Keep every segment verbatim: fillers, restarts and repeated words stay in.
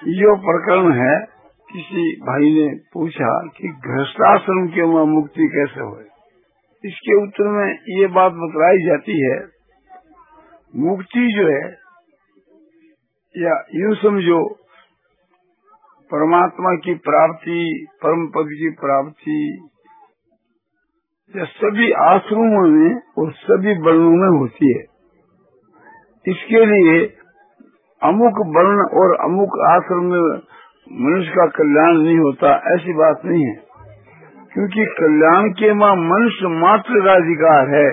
यो प्रकरण है, किसी भाई ने पूछा कि गृहस्थाश्रम के वहाँ मुक्ति कैसे हो। इसके उत्तर में ये बात बतलाई जाती है, मुक्ति जो है, या यूं समझो परमात्मा की प्राप्ति, परम पद की प्राप्ति, या सभी आश्रमों में और सभी वर्णों में होती है। इसके लिए अमुक वर्ण और अमुक आश्रम में मनुष्य का कल्याण नहीं होता, ऐसी बात नहीं है, क्योंकि कल्याण के मां मनुष्य मात्र का अधिकार है।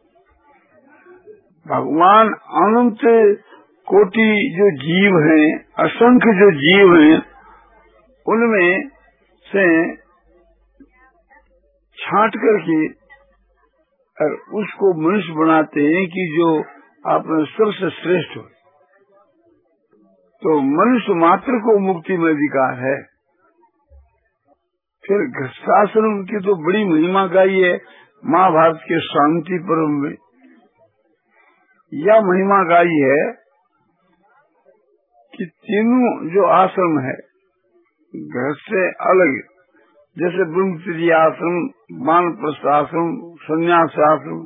भगवान अनंत कोटि जो जीव हैं, असंख्य जो जीव हैं, उनमें से छांट करके और उसको मनुष्य बनाते हैं कि जो आपने सबसे श्रेष्ठ हो। तो मनुष्य मात्र को मुक्ति में अधिकार है। फिर गृहस्थाश्रम की तो बड़ी महिमा गाई है महाभारत के शांति पर्व में। यह महिमा गाई है कि तीनों जो आश्रम है घर से अलग, जैसे ब्रह्मचर्य आश्रम, वानप्रस्थ आश्रम, संन्यास आश्रम,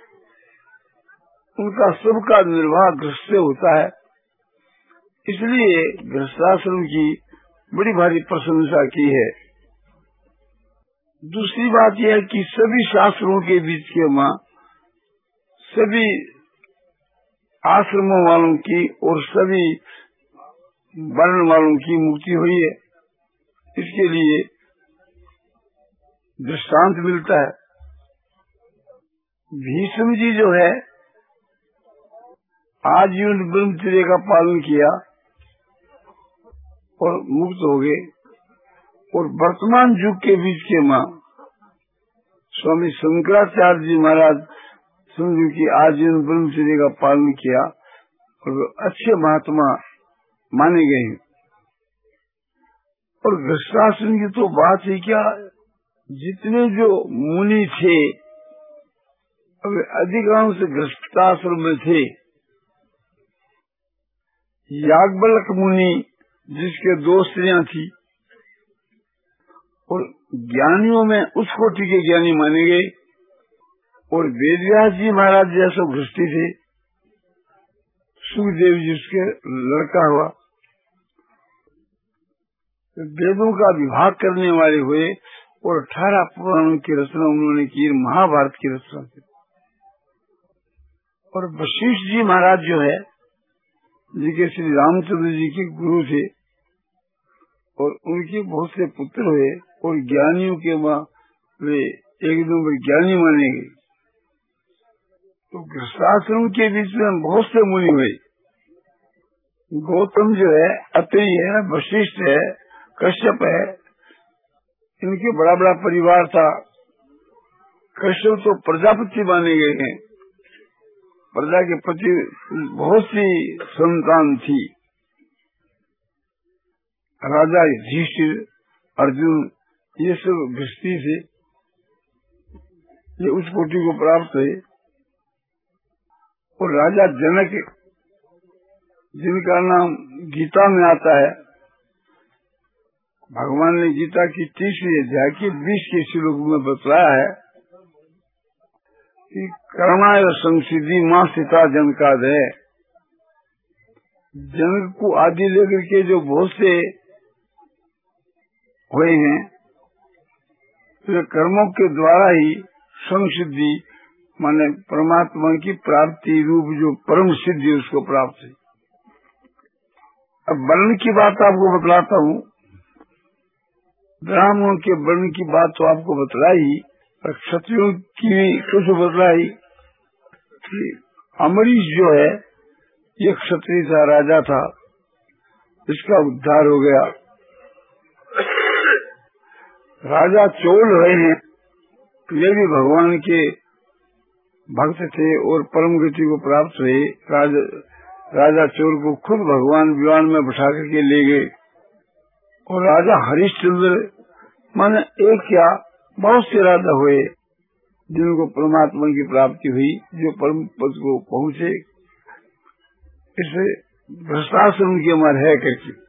उनका सबका निर्वाह गृहस्थ से होता है। इसलिए गृहस्थाश्रम की बड़ी भारी प्रशंसा की है। दूसरी बात यह है कि सभी शास्त्रों के बीच के मां सभी आश्रमों वालों की और सभी वर्ण वालों की मुक्ति हुई है। इसके लिए दृष्टांत मिलता है। भीष्म जी जो है आजीवन ब्रह्मचर्य का पालन किया और मुक्त हो गए, और वर्तमान युग के बीच के मां स्वामी शंकराचार्य जी महाराज समझो कि आजीवन ब्रह्मचर्य का पालन किया और अच्छे महात्मा माने गए हैं। और गृहस्थाश्रम की तो बात ही क्या, जितने जो मुनि थे अब अधिकांश गृहस्थाश्रम में थे। याज्ञवल्क्य मुनि जिसके दो स्त्रियां थी, और ज्ञानियों में उस कोटि के ज्ञानी माने गए, और वेदव्यास जी महाराज जैसे गृहस्थी थे। सुखदेव जी उसके लड़का हुआ, वेदों का विभाग करने वाले हुए और अठारह पुराणों की रचना उन्होंने की, महाभारत की रचना की। और वशिष्ठ जी महाराज जो है, जिनके श्री रामचंद्र जी के गुरु थे, और उनके बहुत से पुत्र हुए, और ज्ञानियों के मां वे एक नंबर ज्ञानी माने गए। तो गृहस्थाश्रम के बीच में बहुत से मुनि हुए। गौतम जो है, अत्रि है, वशिष्ठ है, कश्यप है, इनके बड़ा बड़ा परिवार था। कश्यप तो प्रजापति माने गए हैं, प्रजा के पति बहुत सी संतान थी। राजा युधिष्ठिर, अर्जुन, ये सब गृहस्थी से ये उस कोटि को प्राप्त हुए। और राजा जनक, जिनका नाम गीता में आता है, भगवान ने गीता की तीसरी अध्याय के बीस के श्लोक में बतलाया है कि कर्माय संसिद्धि मां सीता जनकाद है। जनक को आदि लेकर के जो बहुत से हुए हैं, तो कर्मों के द्वारा ही संसिद्धि माने परमात्मा की प्राप्ति रूप जो परम सिद्धि उसको प्राप्त है। अब वर्ण की बात आपको बतलाता हूँ। ब्राह्मणों के वर्ण की बात तो आपको बतलाई, और क्षत्रियों की कुछ बतलाई। अमरीश जो है ये क्षत्रिय था, राजा था, इसका उद्धार हो गया। राजा चोल रहे हैं, ये भी भगवान के भक्त थे और परम गति को प्राप्त हुए। राजा, राजा चोल को खुद भगवान विमान में बैठा करके ले गए। और राजा हरिश्चंद्र माने एक क्या बहुत से राजा हुए जिनको परमात्मा की प्राप्ति हुई, जो परम पद को पहुँचे। इसे भ्रष्टाश्रम की अमर है करके